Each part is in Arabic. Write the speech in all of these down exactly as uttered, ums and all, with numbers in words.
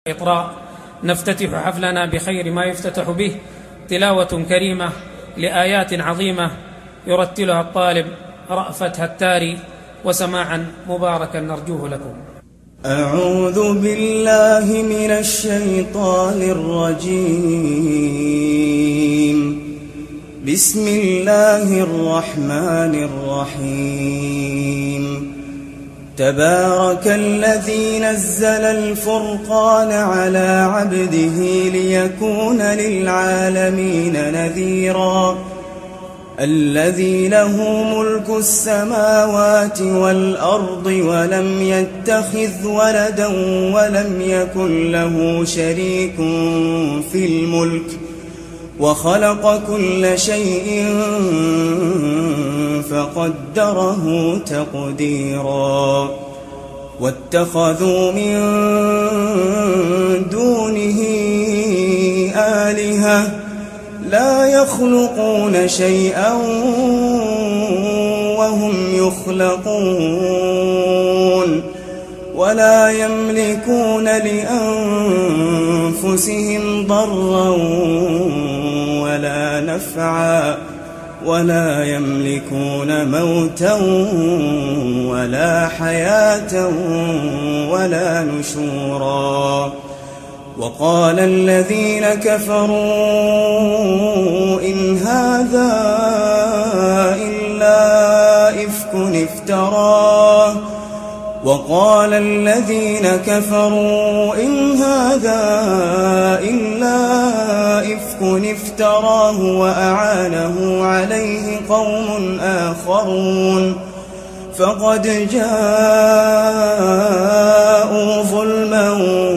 إطراء نفتتح حفلنا بخير ما يفتتح به، تلاوة كريمة لآيات عظيمة يرتلها الطالب رأفت هتاري، وسماعا مباركا نرجوه لكم. أعوذ بالله من الشيطان الرجيم. بسم الله الرحمن الرحيم. تبارك الذي نزل الفرقان على عبده ليكون للعالمين نذيرا. الذي له ملك السماوات والأرض ولم يتخذ ولدا ولم يكن له شريك في الملك وخلق كل شيء فقدره تقديرا. واتخذوا من دونه آلهة لا يخلقون شيئا وهم يخلقون ولا يملكون لأنفسهم ضرا ولا نفعا ولا يملكون موتا ولا حياة ولا نشورا. وقال الذين كفروا إن هذا إلا إفك افتراه وقال الذين كفروا إن هذا إلا إفك افتراه وأعانه عليه قوم آخرون فقد جاءوا ظلما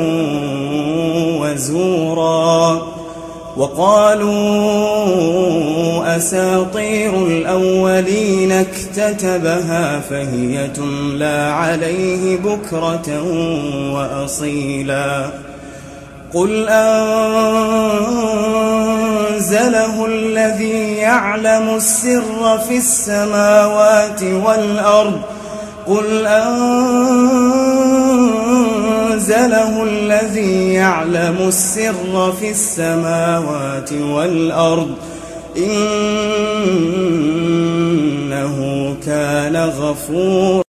وزورا. وقالوا أساطير الأولين اكتتبها فهي تملى عليه بكرة وأصيلا. قل أنزله الذي يعلم السر في السماوات والأرض قل أنزله الذي يعلم السر في السماوات والأرض إنه كان غفورا.